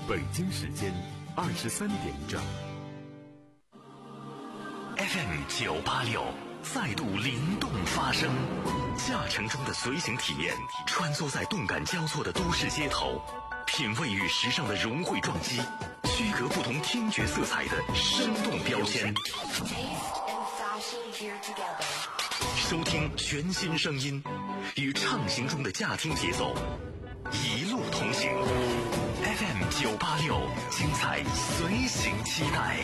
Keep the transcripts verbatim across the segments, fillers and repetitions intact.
北京时间二十三点整。 F M 九八六再度灵动发声，驾乘中的随行体验，穿梭在动感交错的都市街头，品味与时尚的融汇撞击，区隔不同听觉色彩的生动标签。收听全新声音，与畅行中的驾听节奏，一路同行。F M 九八六，精彩随行期待。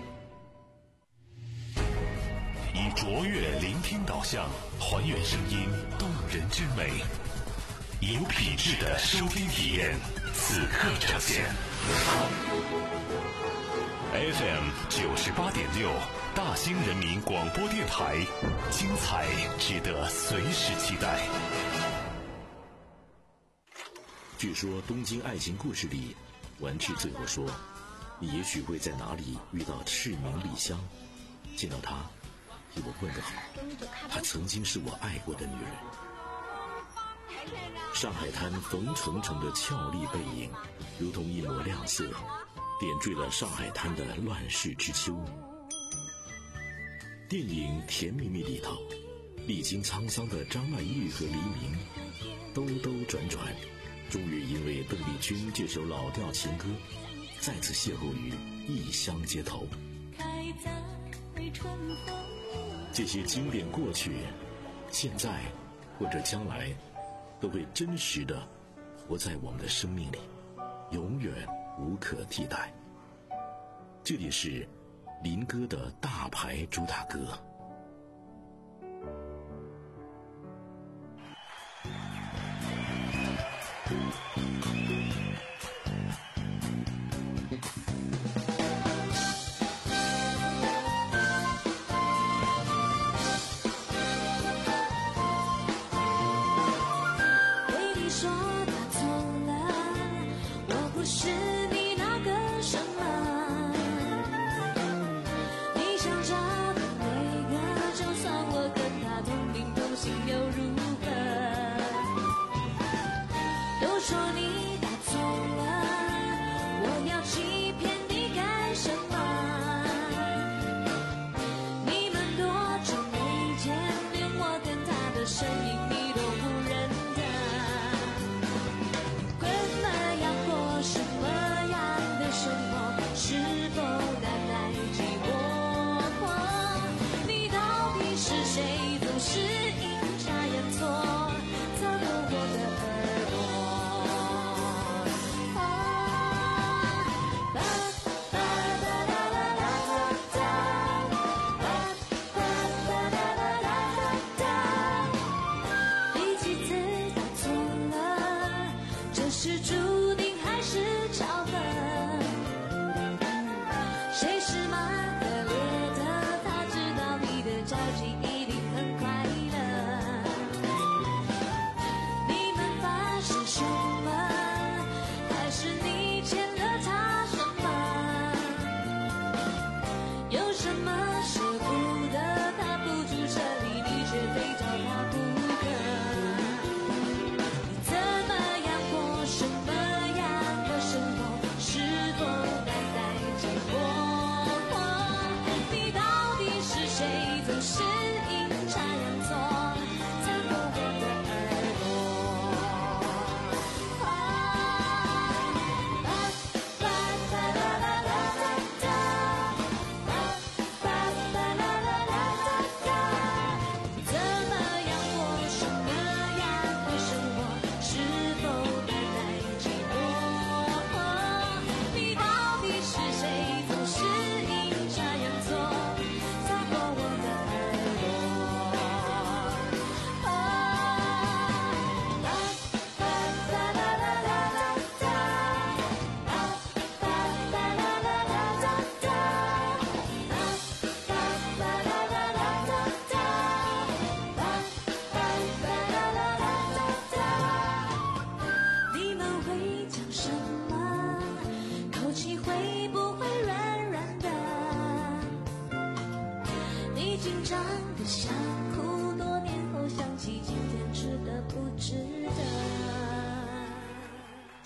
以卓越聆听导向，还原声音动人之美，有品质的收听体验，此刻呈现。F M 九十八点六，大兴人民广播电台，精彩值得随时期待。 据说《东京爱情故事》里，丸治最后说：“你也许会在哪里遇到赤名莉香，见到她，替我问个好，她曾经是我爱过的女人。”上海滩冯重重的俏丽背影，如同一抹亮色，点缀了上海滩的乱世之秋。电影《甜蜜蜜》里头，历经沧桑的张曼玉和黎明，兜兜转转，终于因为邓丽君这首老调情歌，再次邂逅于异乡街头。这些经典过去，现在或者将来，都会真实的活在我们的生命里，永远无可替代。这里是林哥的大牌主打歌。 是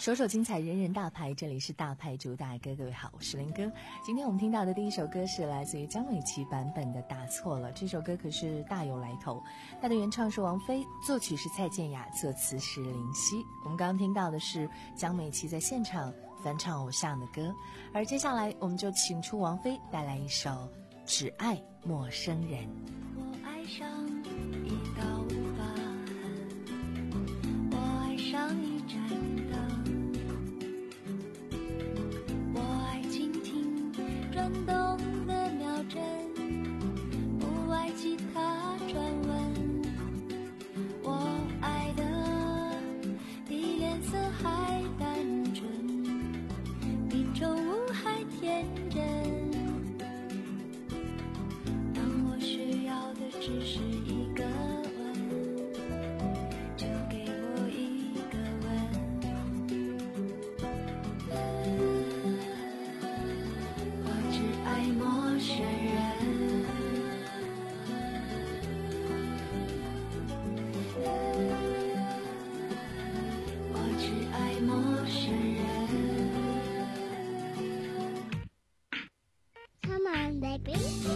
首首精彩，人人大牌，这里是大牌主打歌，各位好，我是林哥。今天我们听到的第一首歌是来自于江美琪版本的《打错了》，这首歌可是大有来头，它的原唱是王菲，作曲是蔡健雅，作词是林夕。我们刚刚听到的是江美琪在现场翻唱偶像的歌，而接下来我们就请出王菲带来一首《只爱陌生人》。 我爱上一道疤痕，我爱上一盏灯，我爱倾听转动的秒针，不爱其他传闻。我爱的比脸色还单纯，比宠物还天真。当我需要的只是一个吻，就给我一个吻。我只爱陌生人，我只爱陌生人。Come on, baby.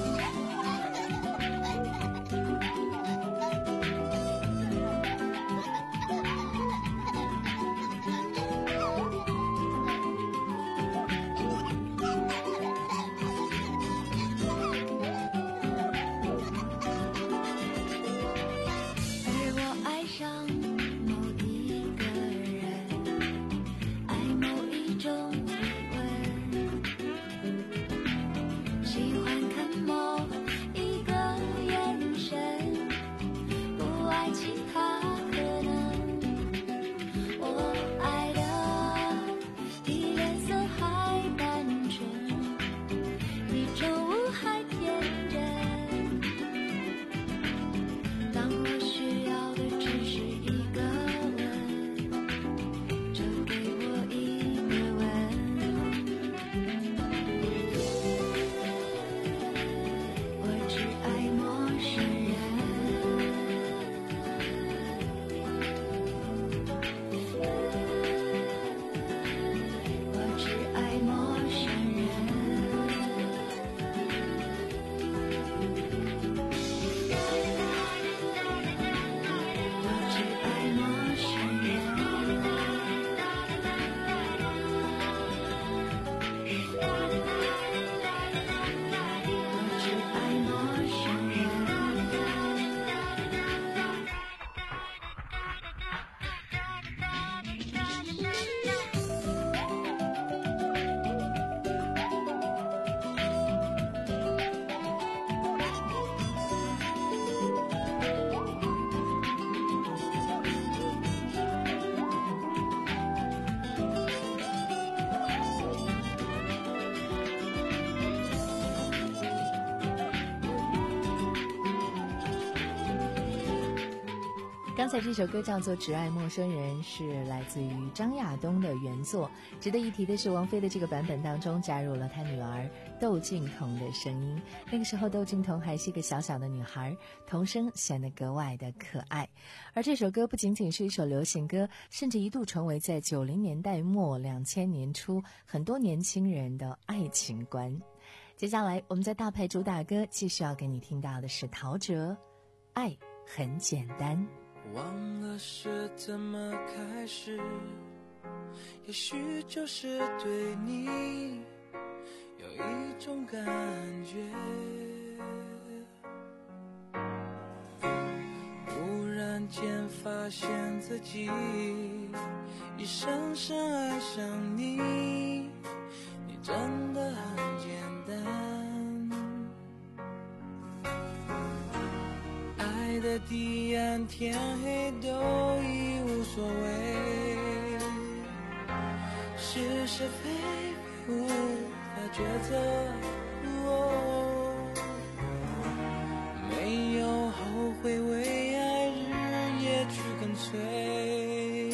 刚才这首歌叫做《只爱陌生人》，是来自于张亚东的原作。值得一提的是，王菲的这个版本当中加入了她女儿窦靖童的声音。那个时候窦靖童还是一个小小的女孩，童声显得格外的可爱。而这首歌不仅仅是一首流行歌，甚至一度成为在九零年代末两千年初很多年轻人的爱情观。接下来我们在大牌主打歌继续要给你听到的是陶喆《爱很简单》。 忘了是怎么开始，也许就是对你有一种感觉，忽然间发现自己已深深爱上你，你真的很简单，爱的彼岸天黑都已无所谓，是是非非无法抉择，哦，没有后悔，为爱日夜去跟随，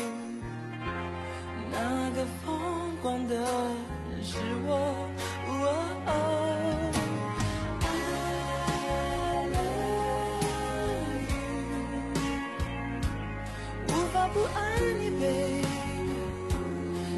那个疯狂的人是我，哦哦，不爱你 baby，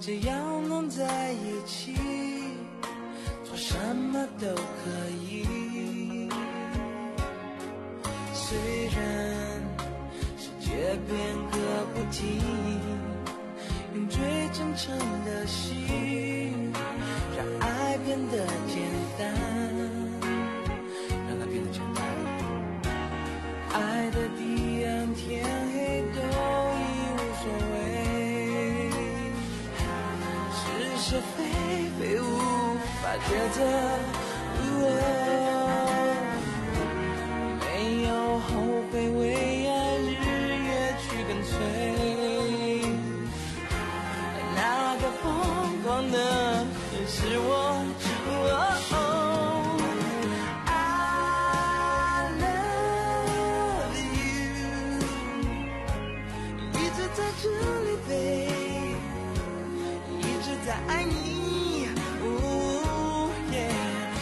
只要能在一起，做什么都可以。虽然世界变个不停，用最真诚的心，让爱变得简单，让它变得简单。爱的彼岸，天黑都已无所谓，是是非非无法抉择。哦，没有后悔，为爱日夜去跟随。那个疯狂的是我。哦这里飞，一直在爱你。哦耶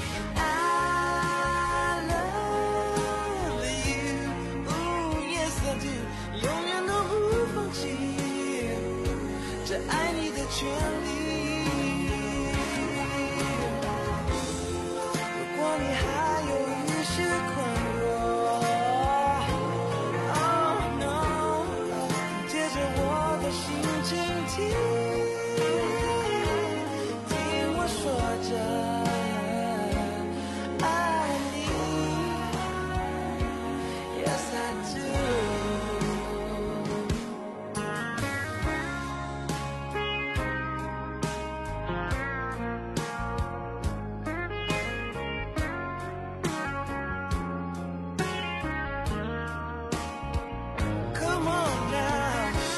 I love you. Oh yes I do. 永远都不放弃这爱你的权利。如果你还有一些困惑。心倾听，听我说着爱你 Yes I do。 Come on now。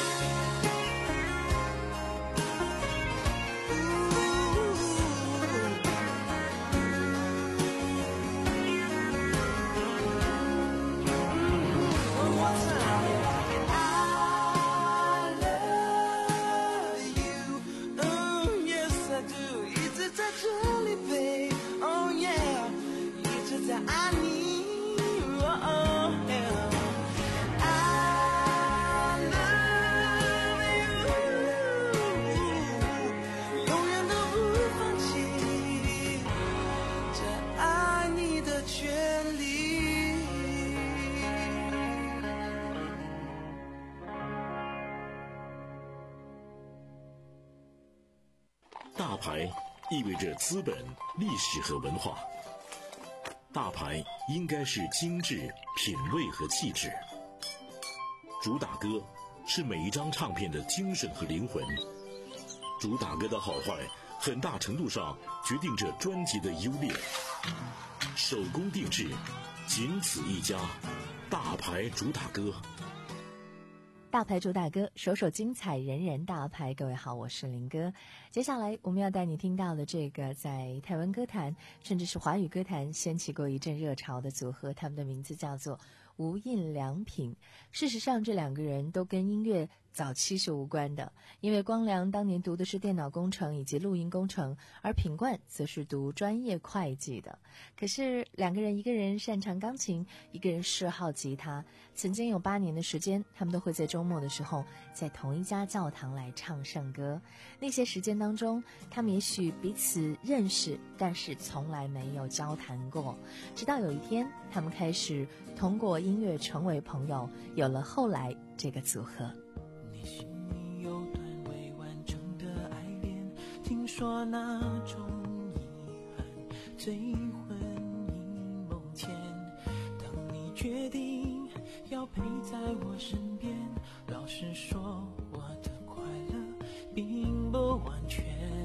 大牌意味着资本、历史和文化。大牌应该是精致、品味和气质。主打歌是每一张唱片的精神和灵魂。主打歌的好坏，很大程度上决定着专辑的优劣。手工定制，仅此一家。大牌主打歌。 大牌主打歌，首首精彩，人人大牌。各位好，我是林哥。接下来我们要带你听到的这个在台湾歌坛甚至是华语歌坛掀起过一阵热潮的组合，他们的名字叫做无印良品。事实上这两个人都跟音乐早期是无关的，因为光良当年读的是电脑工程以及录音工程，而品冠则是读专业会计的。可是两个人，一个人擅长钢琴，一个人嗜好吉他，曾经有八年的时间，他们都会在周末的时候在同一家教堂来唱圣歌。那些时间当中，他们也许彼此认识，但是从来没有交谈过。直到有一天，他们开始通过音乐成为朋友，有了后来这个组合。 你心里有段未完成的爱恋，听说那种遗憾最魂萦梦牵。当你决定要陪在我身边，老实说我的快乐并不完全。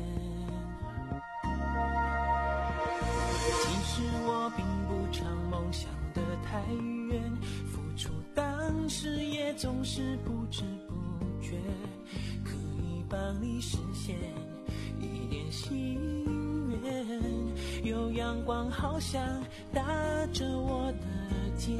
其实我并不常梦想得太远，付出当时也总是不知不觉，可以帮你实现一点心愿。有阳光好像打着我的肩，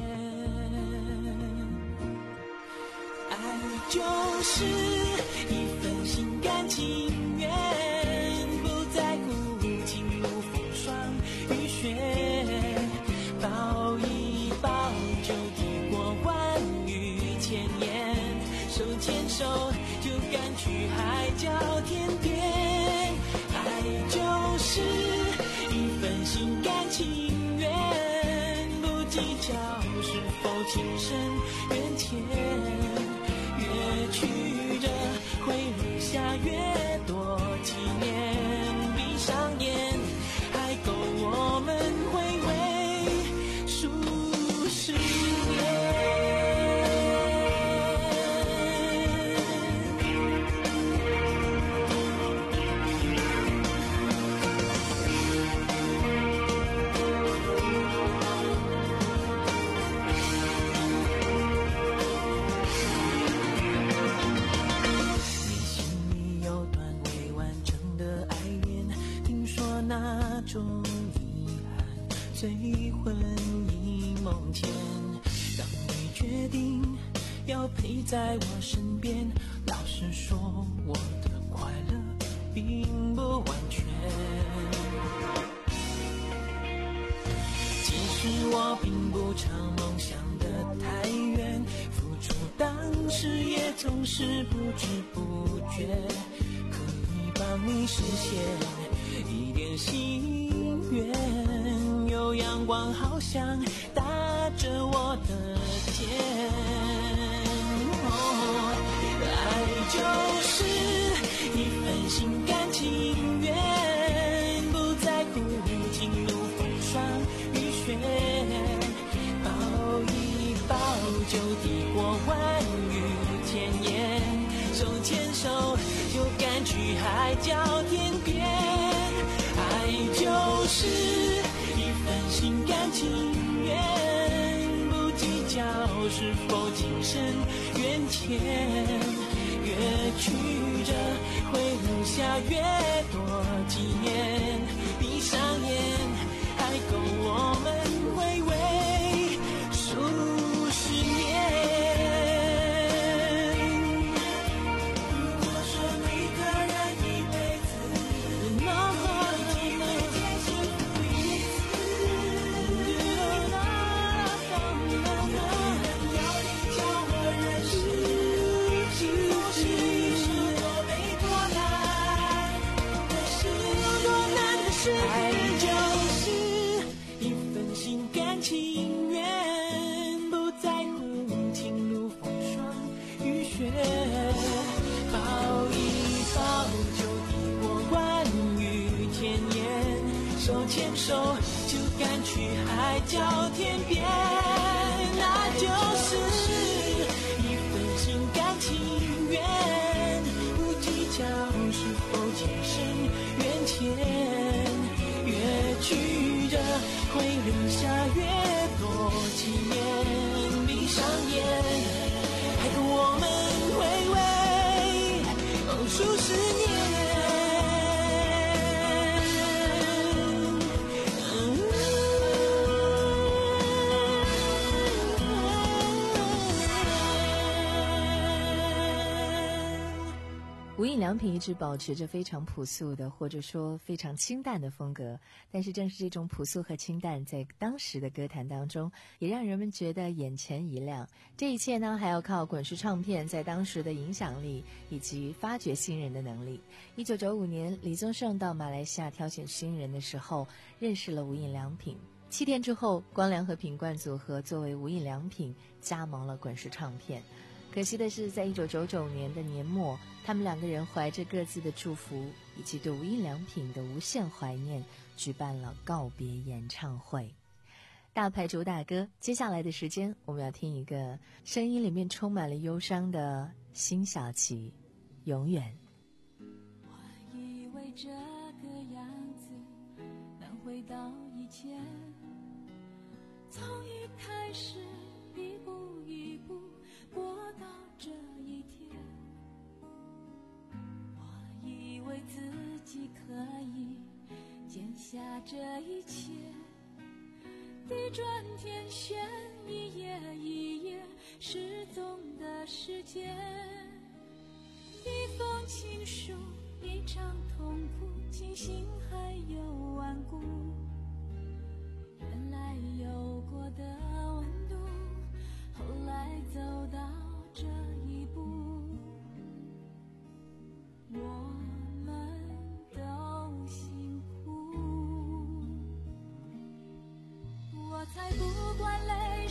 爱就是一份心甘情愿，不在乎情路风霜雨雪，抱一抱就抵过万语千言，手牵手就赶去海角天边。 较是否情深缘浅，越曲折会留下越多纪念。闭上眼，还够我们回味数十年。那种遗憾最魂萦梦牵，当你决定要陪在我身边，老实说我的快乐并不完全。其实我并不朝梦想的太远，付出当时也总是不知不觉，可以帮你实现一点心愿，有阳光好像打着我的肩。哦，爱就是一份心甘情愿，不在乎情路风霜雨雪，抱一抱就抵过万语千言，手牵手就赶去海角天边。爱就是一份心甘情愿，不计较是否情深缘浅，越曲折会留下越多纪念。闭上眼，还够我们回味数十年。如果说每个人一辈子爱就是一份心甘情愿，不在乎情路风霜雨雪，抱一抱就抵过万语千言，手牵手就赶去海角天边。那就是一份心甘情愿，不计较是否情深缘浅，越曲折会留下越多纪念。闭上眼，还够我们回味哦数十年。 无印良品一直保持着非常朴素的，或者说非常清淡的风格，但是正是这种朴素和清淡，在当时的歌坛当中，也让人们觉得眼前一亮。这一切呢，还要靠滚石唱片在当时的影响力以及发掘新人的能力。一九九五年，李宗盛到马来西亚挑选新人的时候，认识了无印良品。七天之后，光良和品冠组合作为无印良品加盟了滚石唱片。可惜的是，在一九九九年的年末，他们两个人怀着各自的祝福以及对无印良品的无限怀念，举办了告别演唱会。大牌主打歌，接下来的时间我们要听一个声音里面充满了忧伤的辛晓琪，永远。 我以为这个样子能回到以前，从一开始一步一步过到这一天，我以为自己可以捡下这一切，地转天旋，一页一页失踪的时间，一封情书，一场痛苦，庆幸还有顽固，原来有过的温度，后来走到这一步，我们都辛苦。我才不管累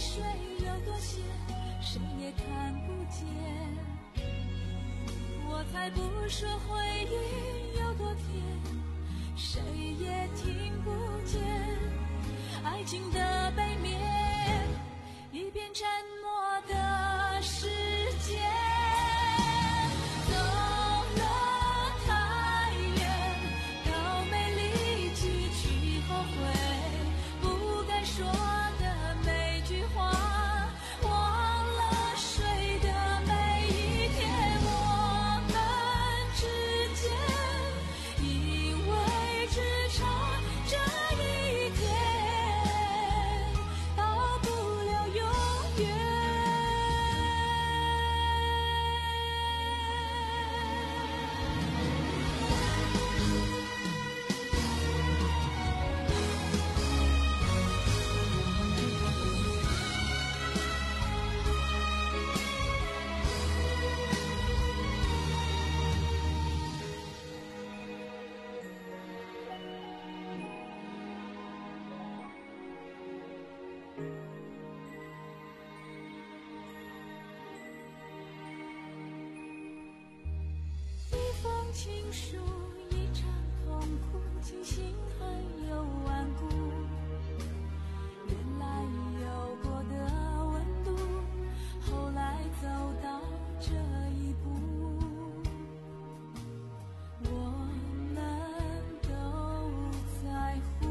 才不说回忆有多甜，谁也听不见爱情的背面，一片沉默的世界。走了太远，都没力气去后悔不该说的每句话，忘了睡的每一天，我们之间因为只差这一天，到不了永远。一封情书，一场痛苦，庆幸还有顽固。原来有过的温度，后来走到这一步，我们都在乎。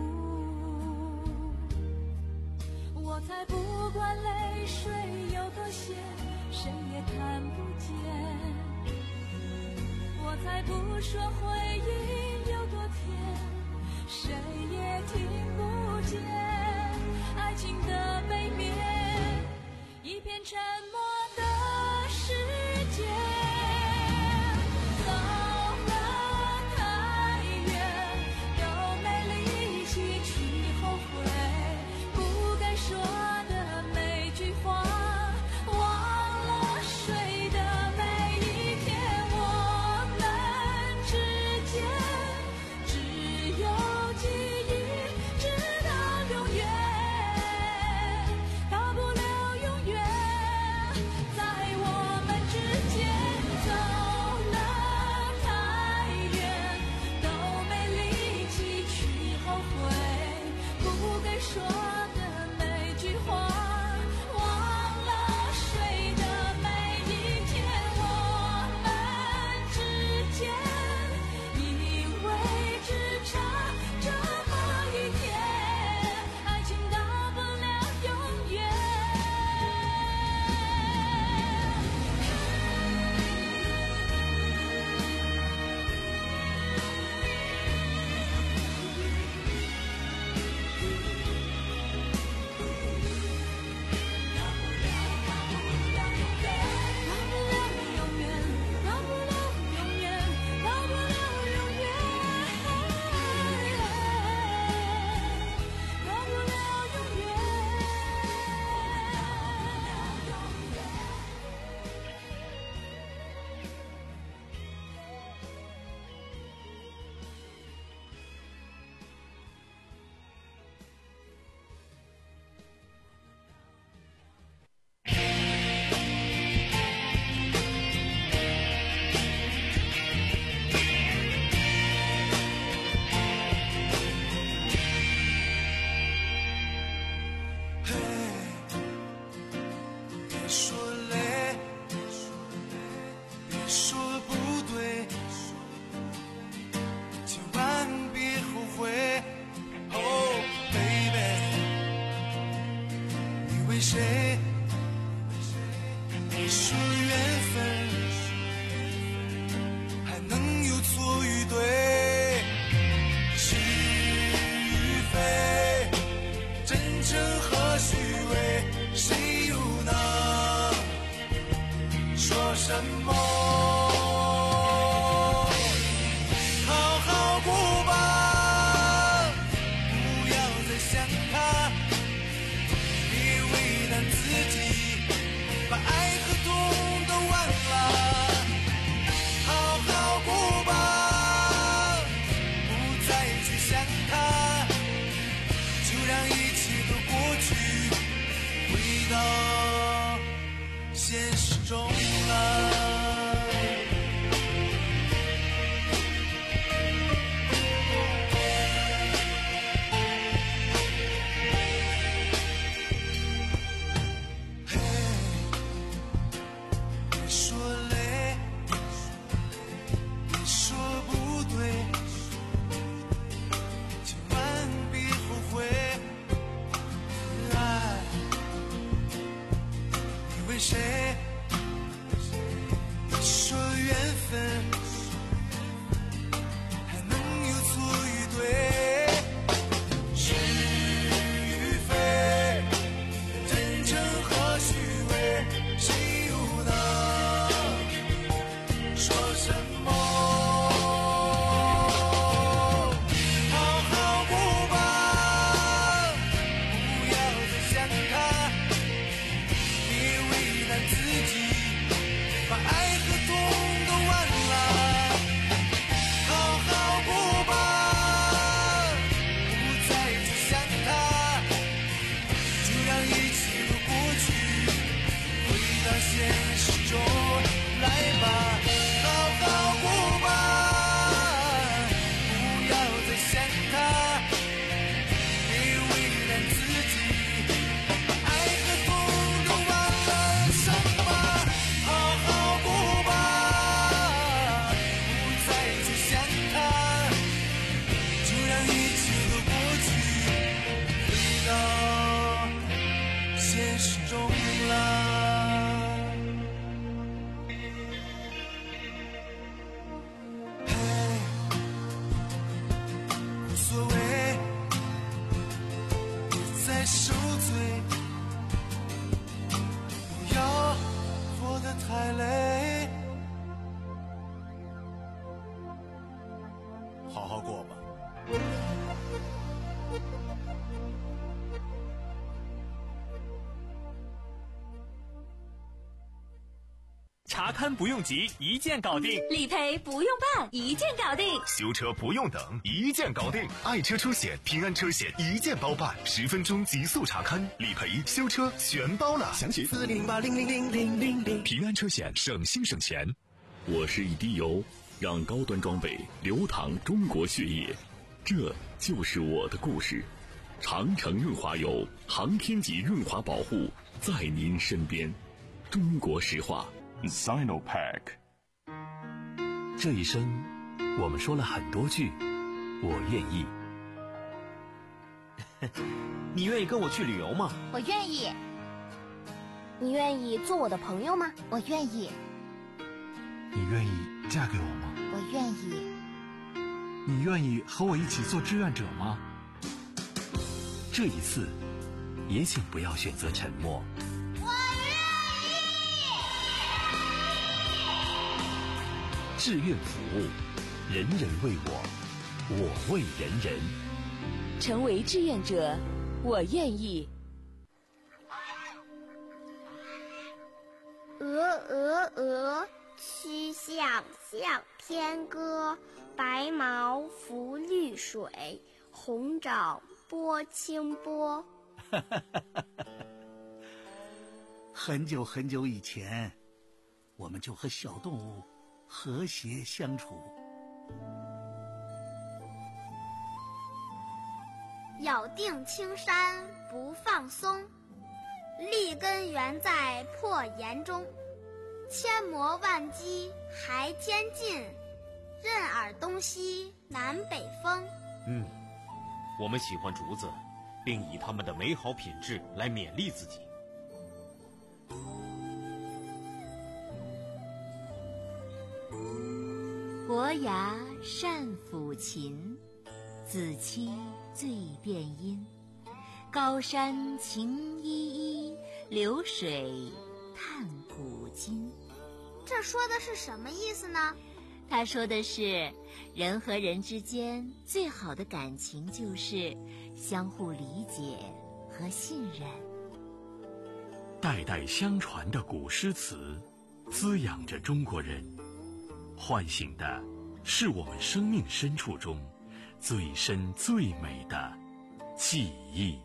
我才不管泪水有多咸，谁也看不见。我才不说回忆有多甜，谁也听不见爱情的背面，一片沉默的世界。走了太远，都没力气去后悔不该说的每句话，忘了睡的每一天，我们之间只有记忆，直到永远，到不了永远。在我们之间走了太远，都没力气去后悔不该说的每句话，忘了睡的每一天，我们之间因为只差这么一天，爱情到不了永远。到不了永远，到不了永远，到不了永远，到不了永远。 嘿，别说累，别说不对，千万别后悔。Oh baby，你为谁？你说缘分还能有错与对？是与非，真诚和虚伪，谁又能说什么？好好过吧，不要再想他，别为难自己，把爱和痛都忘了。好好过吧，不再去想他，就让一切都过去，回到现实中了。 谁说缘分还能有错与对？是与非，真诚和虚伪，谁又能说什么？好好过吧，不要再想他，别为难自己，把爱和痛都忘了。好好过吧，不再去想他，就让一切都过去，回到现实中来吧。好好过吧，不要再想他，别为难自己，把爱和痛都忘了。什么？好好过吧，不再去想他，就让一切都过去，回到现实中了。嘿，无所谓，别再受罪，不要活得太累。好好过吧。 查勘不用急，一键搞定； 理赔不用办，一键搞定； 修车不用等，一键搞定。爱车车险、平安车险一键包办，十分钟极速查勘、理赔、修车全包了。详询四零零八零零零零零零。平安车险，省心省钱。 我是一滴油，让高端装备流淌中国血液，这就是我的故事。长城润滑油，航天级润滑保护，在您身边。中国石化。 Sinopack。 这一生，我们说了很多句“我愿意”。 你愿意跟我去旅游吗？ 我愿意。你愿意做我的朋友吗？我愿意。 你愿意嫁给我吗？ 我愿意。 你愿意和我一起做志愿者吗？ 这一次，也请不要选择沉默。志愿服务，人人为我，我为人人。 成为志愿者，我愿意。 鹅鹅鹅，曲项向天歌。白毛浮绿水，红掌拨清波。 很久很久以前，我们就和小动物和谐相处。 咬定青山不放松，立根原在破岩中。千磨万击还坚劲，任尔东西南北风。 嗯，我们喜欢竹子，并以它们的美好品质来勉励自己。 伯牙善抚琴，子期醉辨音。高山晴依依，流水叹古今。 这说的是什么意思呢？ 他说的是，人和人之间最好的感情就是相互理解和信任。 代代相传的古诗词，滋养着中国人，唤醒的是我们生命深处中最深最美的记忆。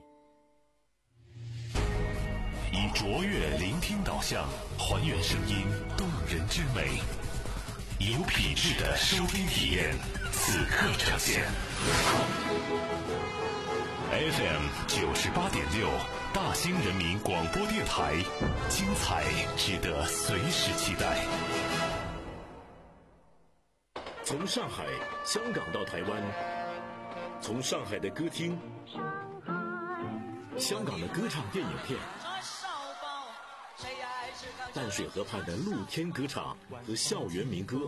以卓越聆听导向，还原声音动人之美，有品质的收听体验，此刻呈现。F M 九十八点六，大兴人民广播电台，精彩值得随时期待。从上海、香港到台湾，从上海的歌厅、香港的歌唱电影片， 淡水河畔的露天歌场和校园民歌，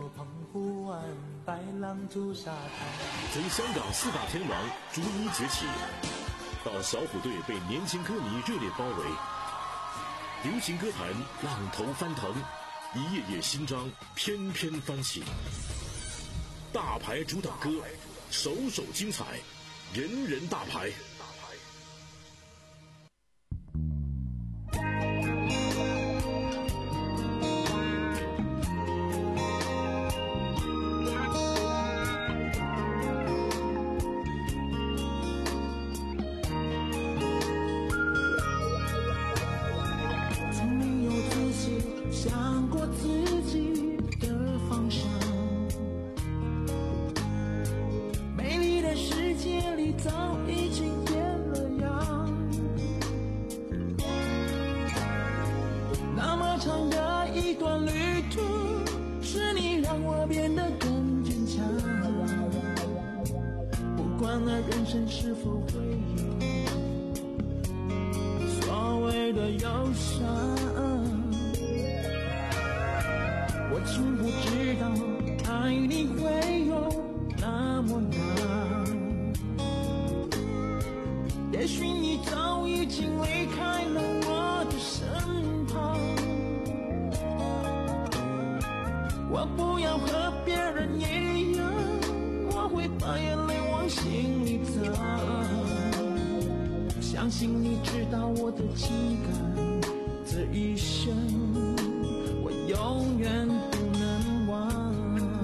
从香港四大天王逐一崛起，到小虎队被年轻歌迷热烈包围，流行歌坛浪头翻腾，一页页新章翩翩翻起。大牌主打歌，首首精彩，人人大牌。 人生是否会有所谓的忧伤？我从不知道爱你会有那么难。也许你早已经离开了我的身旁，我不要和别人一样，我会把眼泪往心里藏，相信你知道我的情感，这一生我永远不能忘。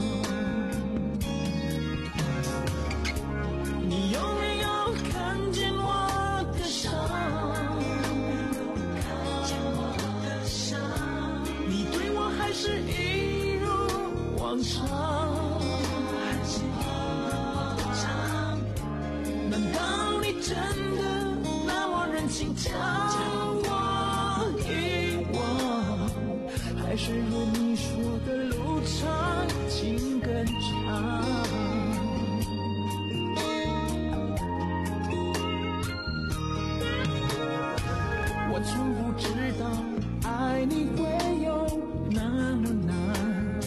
你有没有看见我的伤？你对我还是一如往常？真的那么忍心将我遗忘，还是如你说的路长情更长？我从不知道爱你会有那么难，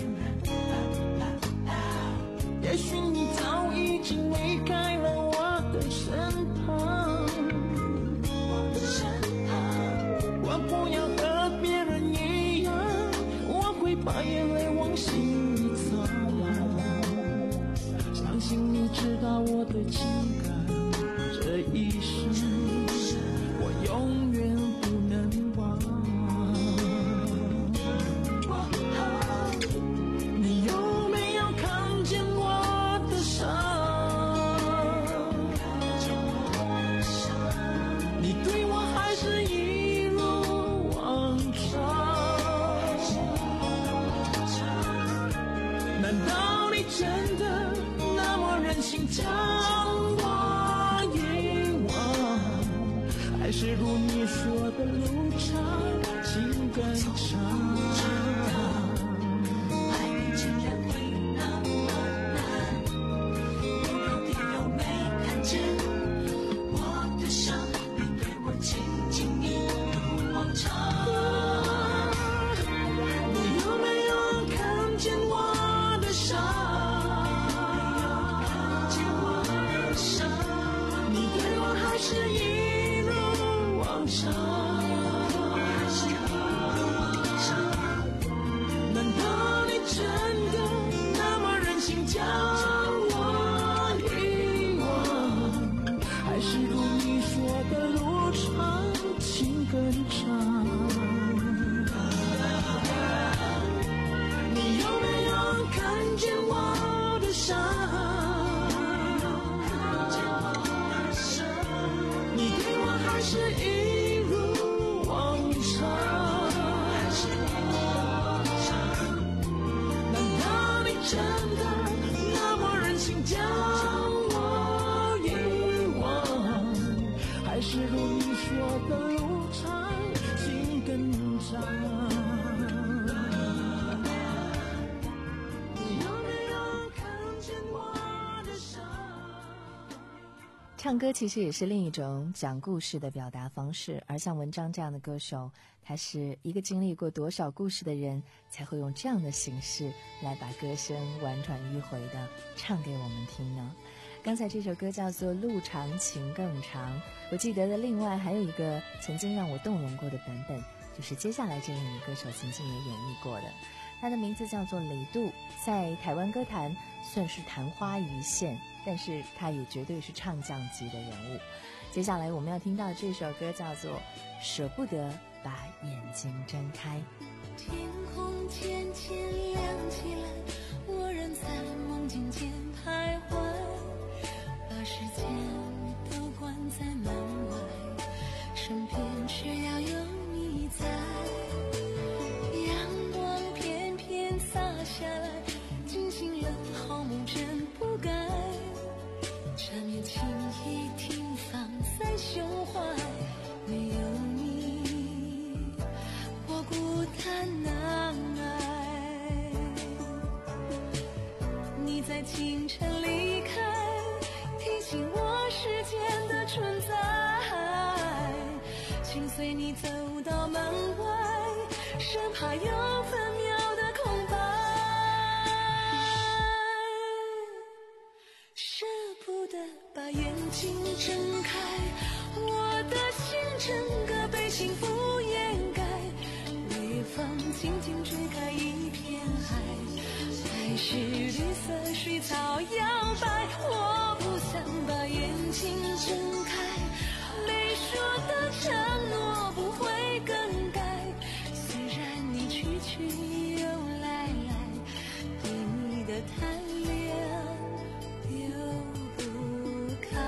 也许你早已经离开了我的身旁，我不要和别人一样，我会把眼泪往心里藏，相信你知道我的情感，这一生我永远不能忘。你有没有看见我的伤？你对我还是一如往常？难道你真的那么忍心将我遗忘，还是如你说的路长情更长？爱你竟然会那么难，不由你有没看见我的伤？轻轻一如往常，你有没有看见我的伤？你对我还是一如往常？难道你真的那么忍心将我遗忘，还是如你说的路长情更长？你有没有看见我的伤？你对我还是一如往常？难道你真的那么忍心将我遗忘，还是如你说的路长情更唱歌其实也是另一种讲故事的表达方式，而像文章这样的歌手，他是一个经历过多少故事的人，才会用这样的形式来把歌声婉转迂回的唱给我们听呢？刚才这首歌叫做《路长情更长》，我记得的另外还有一个曾经让我动容过的版本，就是接下来这位女歌手曾经也演绎过的，她的名字叫做李杜，在台湾歌坛算是昙花一现，但是她也绝对是唱将级的人物。接下来我们要听到的这首歌叫做《舍不得把眼睛睁开》。 天空渐渐亮起来，我仍在梦境间徘徊，把时间都关在门外，身边却要有你在。阳光片片洒下来，惊醒了好梦真不该，缠绵情意停放在胸怀，没有你我孤单难挨。你在清晨离开，提醒我时间的存在，请随你走到门外，生怕有分秒的空白。舍不得把眼睛睁开，我的心整个被幸福掩盖，微风轻轻吹开一片海，爱是绿色水草摇摆，我不想把眼睛睁开，没说的承诺不会更改，虽然你去去又来来，对你的贪恋丢不开。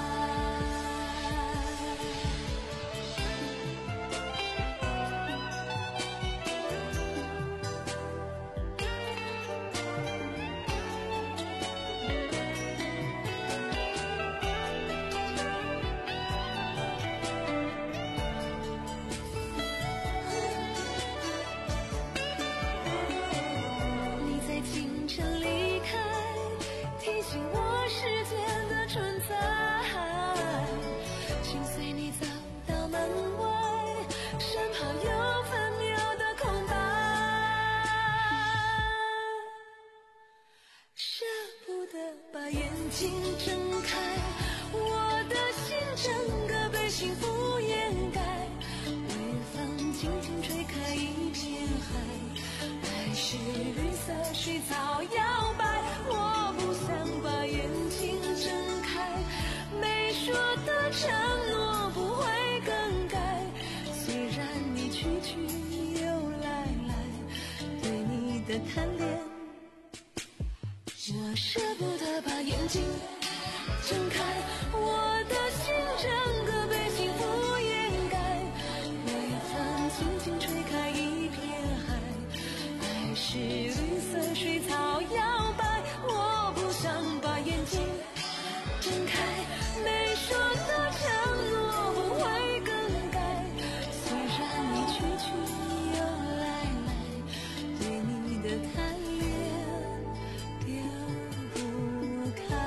你在清晨离开，提醒我时间的存在，请随你走到门外，生怕有分秒的空白。舍不得把眼睛睁开，我的心整个被幸福掩盖，微风轻轻吹开一片海，爱是绿色水草摇摆，我不想把眼睛睁开，没说的承诺不会更改，虽然你去去又来来，对你的贪恋我舍不得把眼睛睁开，我的心整个被幸福掩盖，微风轻轻吹开一片海，爱是绿色水草摇摆，我不想把眼睛睁开，没说的承诺不会更改，虽然你去去又来来，对你的贪恋丢不开。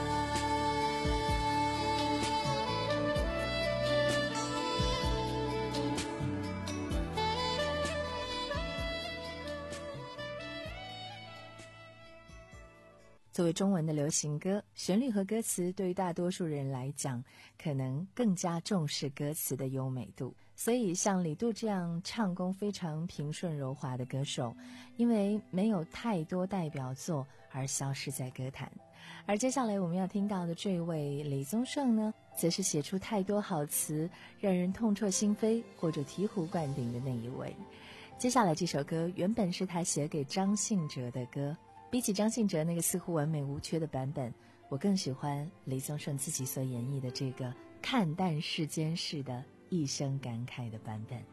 作为中文的流行歌，旋律和歌词对于大多数人来讲，可能更加重视歌词的优美度。所以像李杜这样唱功非常平顺柔滑的歌手，因为没有太多代表作而消失在歌坛。而接下来我们要听到的这位李宗盛呢，则是写出太多好词，让人痛彻心扉或者醍醐灌顶的那一位。接下来这首歌原本是他写给张信哲的歌，比起张信哲那个似乎完美无缺的版本，我更喜欢李宗盛自己所演绎的这个看淡世间事的一生感慨的版本。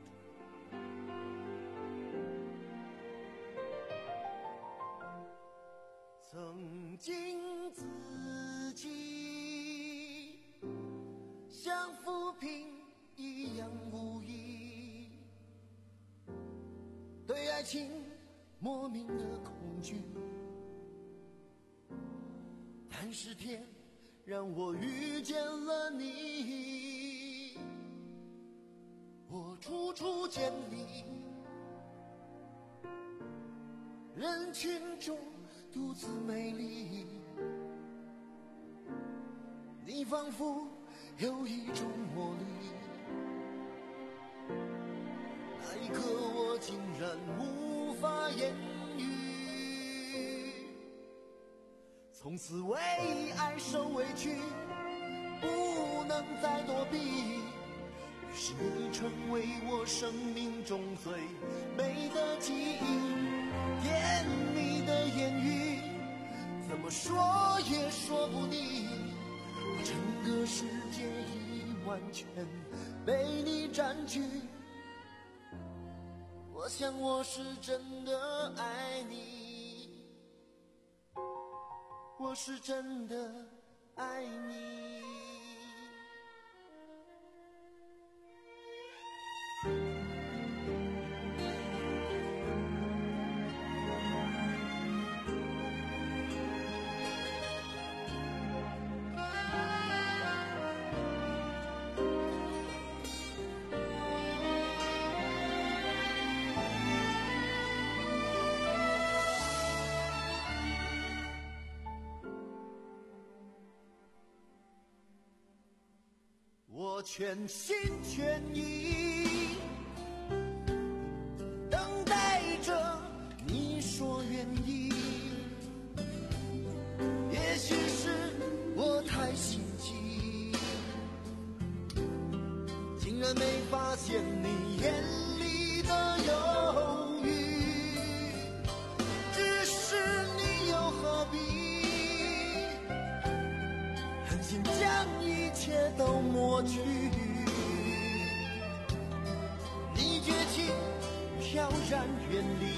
曾经自己像浮萍一样无依，对爱情莫名的恐惧，但是天让我遇见了你。我处处见你，人群中独自美丽，你仿佛有一种魔力，那一刻我竟然无法言语，从此为爱受委屈，不能再躲避，于是你成为我生命中最美的记忆。甜蜜的言语怎么说也说不腻，整个世界已完全被你占据，我想我是真的爱你，我是真的爱你。我全心全意等待着你说愿意，也许是我太心急，竟然没发现你眼里的犹豫，只是你又何必狠心将一切都抹去，你绝情飘然远离，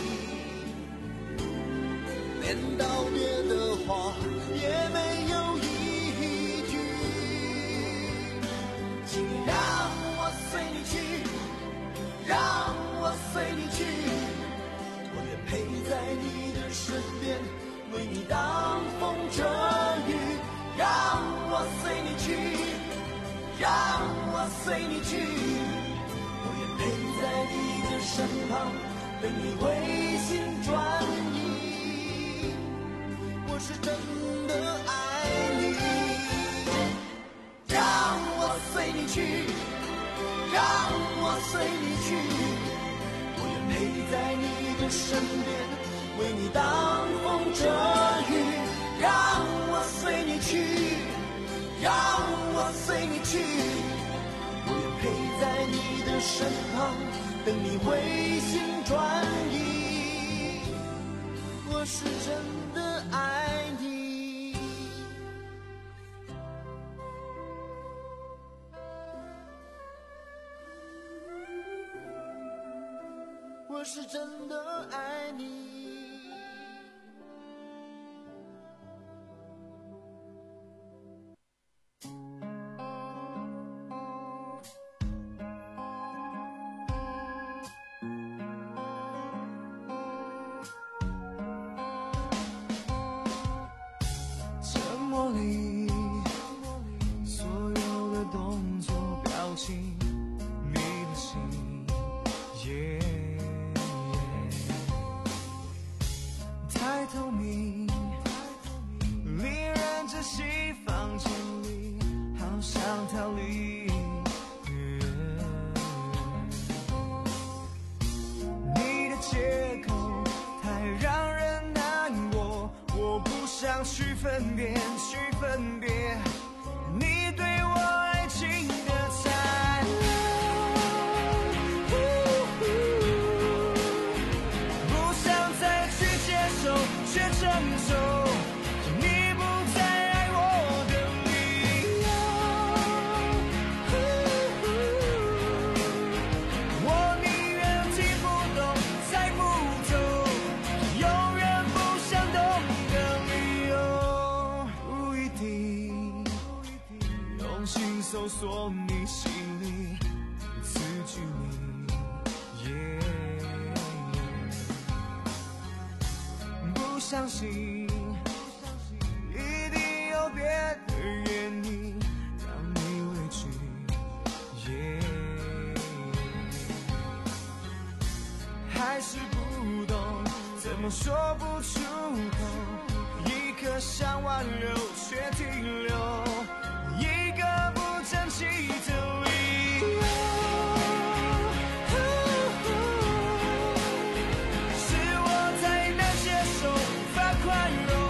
连道别的话也没有一句，请让我随你去，让我随你去，我愿陪在你的身边，为你挡风遮雨，让我随你去，让我随你去，我愿陪在你的身旁，等你回心转意，我是真的爱你。让我随你去，让我随你去，我愿陪在你的身边，为你挡风遮雨，让我随你去，让我随你去，我愿陪在你的身旁，等你回心转意，我是真的爱你，我是真的爱你。 所有的动作表情，你的心 yeah, yeah 太透明，令人窒息，房间里好想逃离、yeah、你的借口太让人难过，我不想去分辨去分别你对我爱情的残忍，不想再去接受却承受你不再爱我的理由，我宁愿听不懂猜不透，永远不想懂的理由，不一定用心搜索你心里词句里、yeah, 不相信一定有别的还是不懂，怎么说不出口？一颗想挽留却停留，一个不争气的理由。是我太难接受，无法宽容。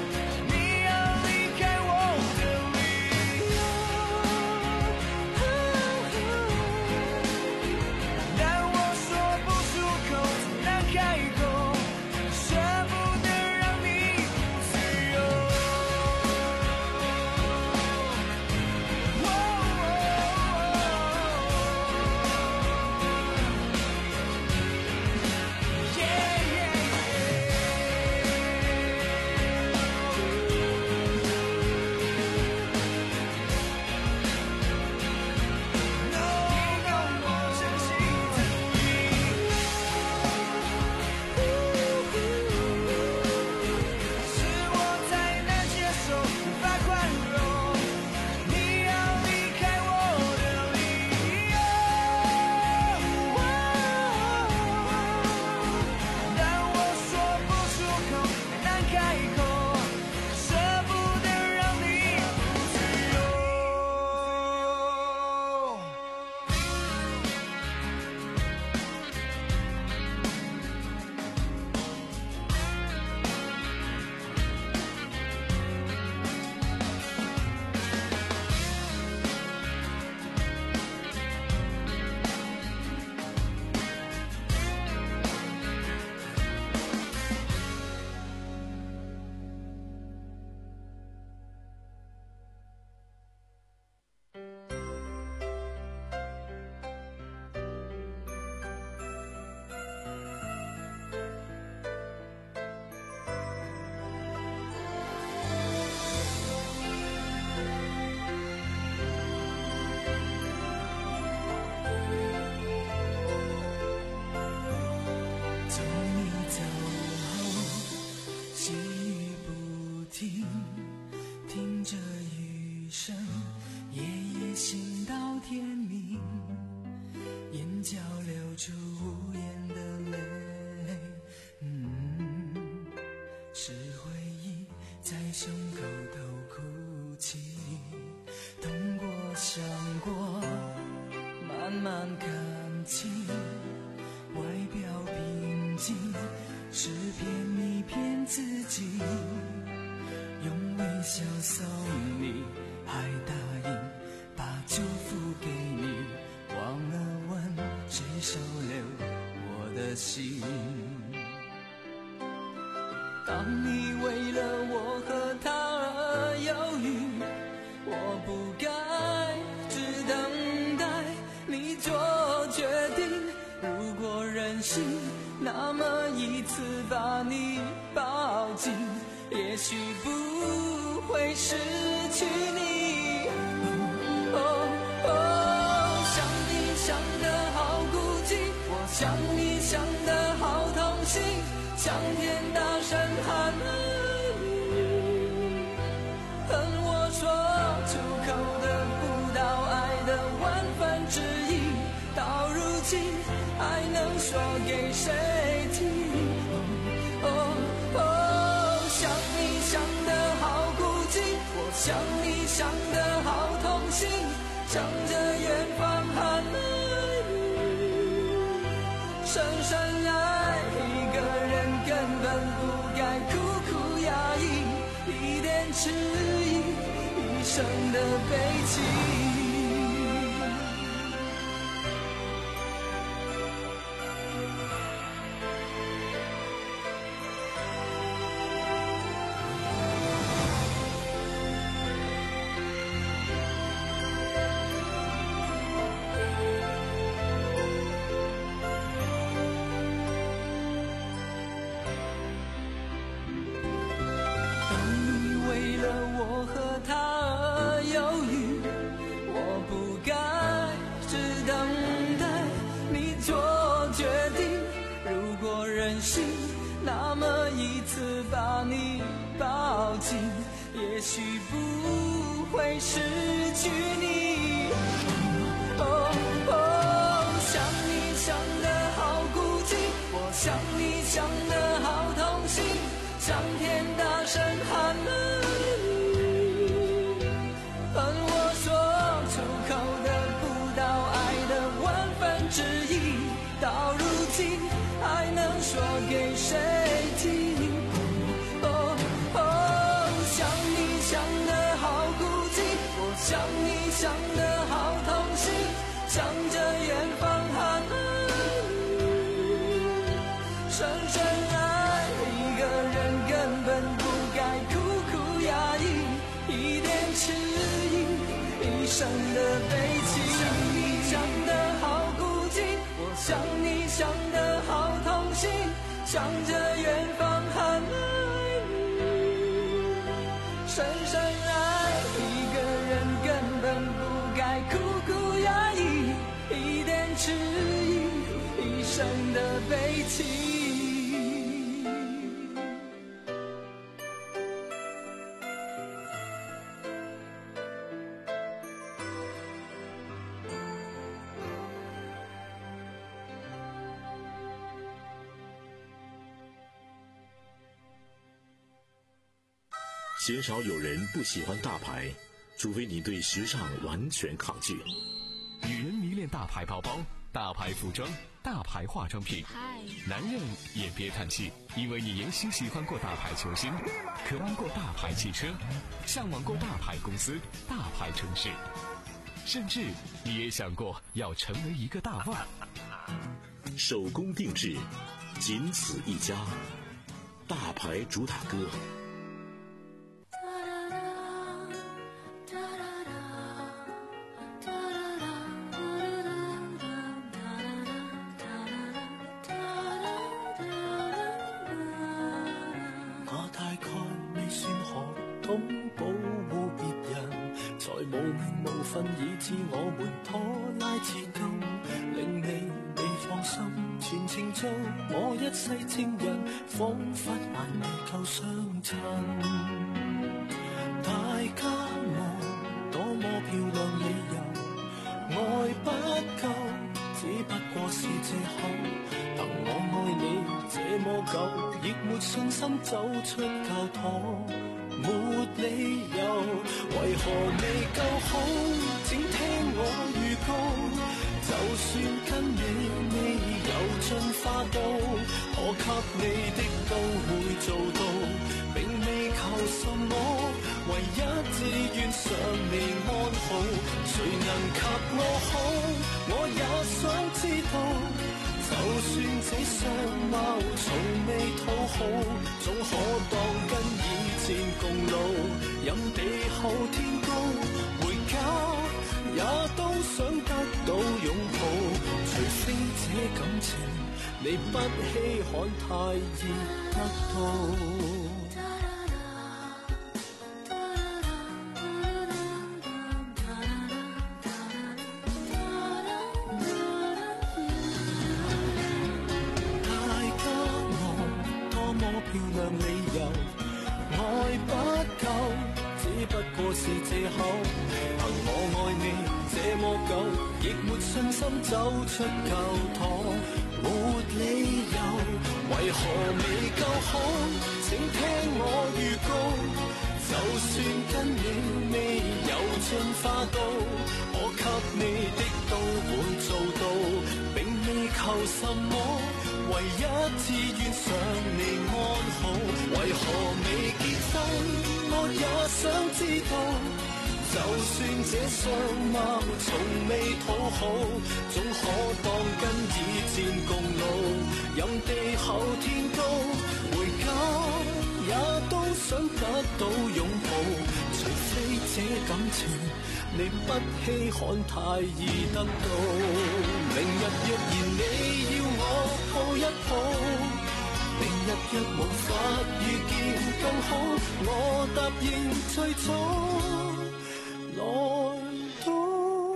听着雨声，夜夜醒到天明，眼角流出无言的泪，嗯，是回忆在胸口头哭泣，痛过想过，慢慢看清，外表平静，是骗你骗自己，用微笑送你，还答应把祝福给你，忘了问谁收留我的心。当你为了我和他而犹豫，我不该只等待你做决定。如果任性，那么一次把你抱紧，也许不会失去你。哦哦哦，想你想得好孤寂，我想你想得好痛心，向天大声喊爱你，恨我说出口得不到爱的万分之一，到如今还能说给谁听？哦哦哦，想你想得好孤寂，我想你想得好痛心，向着远方喊爱你，深深爱一个人根本不该苦苦压抑，一点迟疑，一生的悲戚。那么一次把你抱紧，也许不会失去你。哦哦，想你想得好孤寂，我想你想得好痛心，向天大声喊了你，恨我说出口的不到爱的万分之一，到如今还能说给谁听？哦哦，想你想得好孤寂，我想你想得好痛心，向着远方喊了你，深深爱一个人根本不该苦苦压抑，一点迟疑，一生的悲情。想你想得好孤寂，我想你想得好痛心，向着远方喊爱你，深深爱一个人根本不该苦苦压抑，一点迟疑，一生的悲情。 鲜少有人不喜欢大牌，除非你对时尚完全抗拒。 女人迷恋大牌包包、大牌服装、大牌化妆品，男人也别叹气，因为你也许喜欢过大牌球星，渴望过大牌汽车，向往过大牌公司、大牌城市，甚至你也想过要成为一个大腕。 手工定制，仅此一家，大牌主打歌。 以致我們拖拉至今，令你未放心。全程做我一世情人，彷彿還未夠相襯。大家望多麼漂亮理由，愛不夠，只不過是借口。憑我愛你這麼久，亦沒信心走出教堂。沒理由，為何未夠好？請聽我預告，就算跟你未有進化到，可給你的都會做到，並未求什麼，唯一志願想你安好。誰能及我好？我也想知道。就算這相貌從未討好，總可當跟以前共老，任地厚天高，回家也都想得到擁抱。除非這感情你不稀罕，太易得到。漂亮理由，愛不夠，只不過是借口。憑我愛你這麼久，亦沒信心走出教堂。沒理由，為何未夠好？請聽我預告，就算跟你未有進化到，我給你的都會做到，並未求什麼。唯一志願想你安好，為何未結婚？我也想知道。就算這相貌從未討好，總可當跟以前共老，任地厚天高，回家也都想得到擁抱。除非這感情你不稀罕，太易得到。明日若然你要我抱一抱，明日若無法遇見更好，我答應最早來到。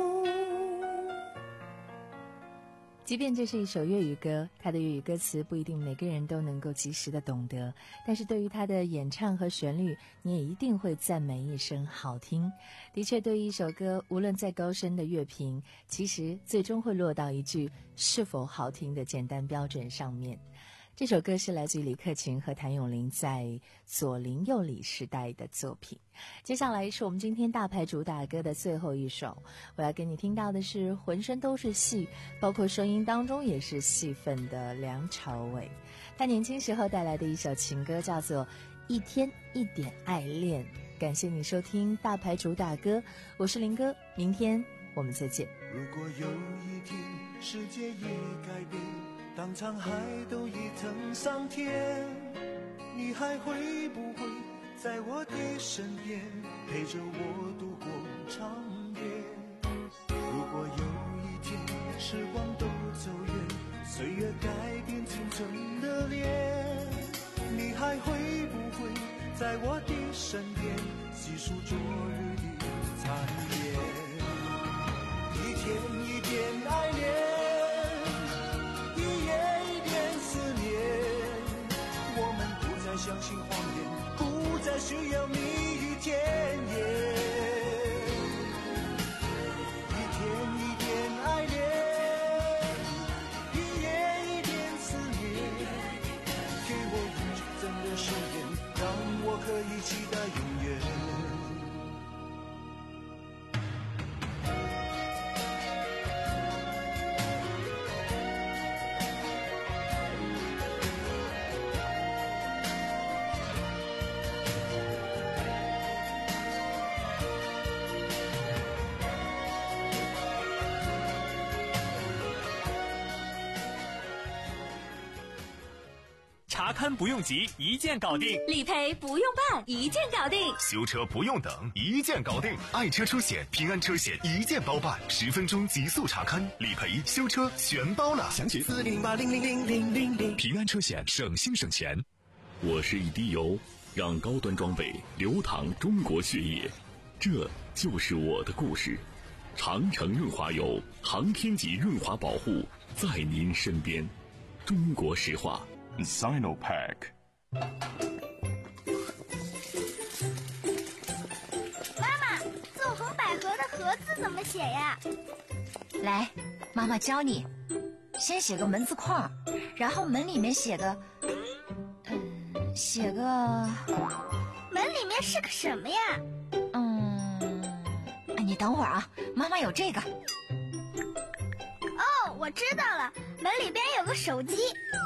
即便这是一首粤语歌，它的粤语歌词不一定每个人都能够及时的懂得，但是对于它的演唱和旋律，你也一定会赞美一声好听。的确，对于一首歌，无论再高深的乐评，其实最终会落到一句是否好听的简单标准上面。 这首歌是来自于李克勤和谭咏麟在左邻右里时代的作品。接下来是我们今天大牌主打歌的最后一首，我要跟你听到的是浑身都是戏，包括声音当中也是戏份的梁朝伟。他年轻时候带来的一首情歌叫做《一天一点爱恋》。感谢你收听大牌主打歌，我是林哥，明天我们再见。 如果有一天世界也改变，当沧海都已腾上天，你还会不会在我的身边陪着我度过长夜？如果有一天时光都走远，岁月改变青春的脸，你还会不会在我的身边细数昨日的残烟？一天一点爱恋，一夜一点思念，我们不再相信谎言，不再需要蜜语甜言。一天一点爱恋，一夜一点思念，给我一真的誓言，让我可以期待永远。 查看不用急，一键搞定； 理赔不用办，一键搞定； 修车不用等，一键搞定；爱车出险，平安车险一键包办，十分钟极速查看，理赔、修车全包了。 详情四零八零零零零零零。平安车险，省心省钱。 我是一滴油，让高端装备流淌中国血液，这就是我的故事。长城润滑油，航天级润滑保护，在您身边。中国石化。 Sinopack。 妈妈，纵横捭阖的阖字怎么写呀？ 来，妈妈教你。先写个门字框，然后门里面写个嗯写个门里面是个什么呀？ 嗯你等会儿啊，妈妈有这个。 哦，我知道了，门里边有个手机。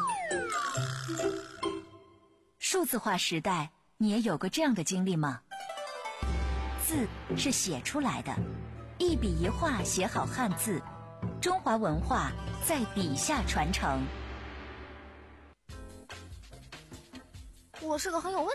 数字化时代，你也有过这样的经历吗？字是写出来的，一笔一画写好汉字，中华文化在笔下传承。 我是个很有问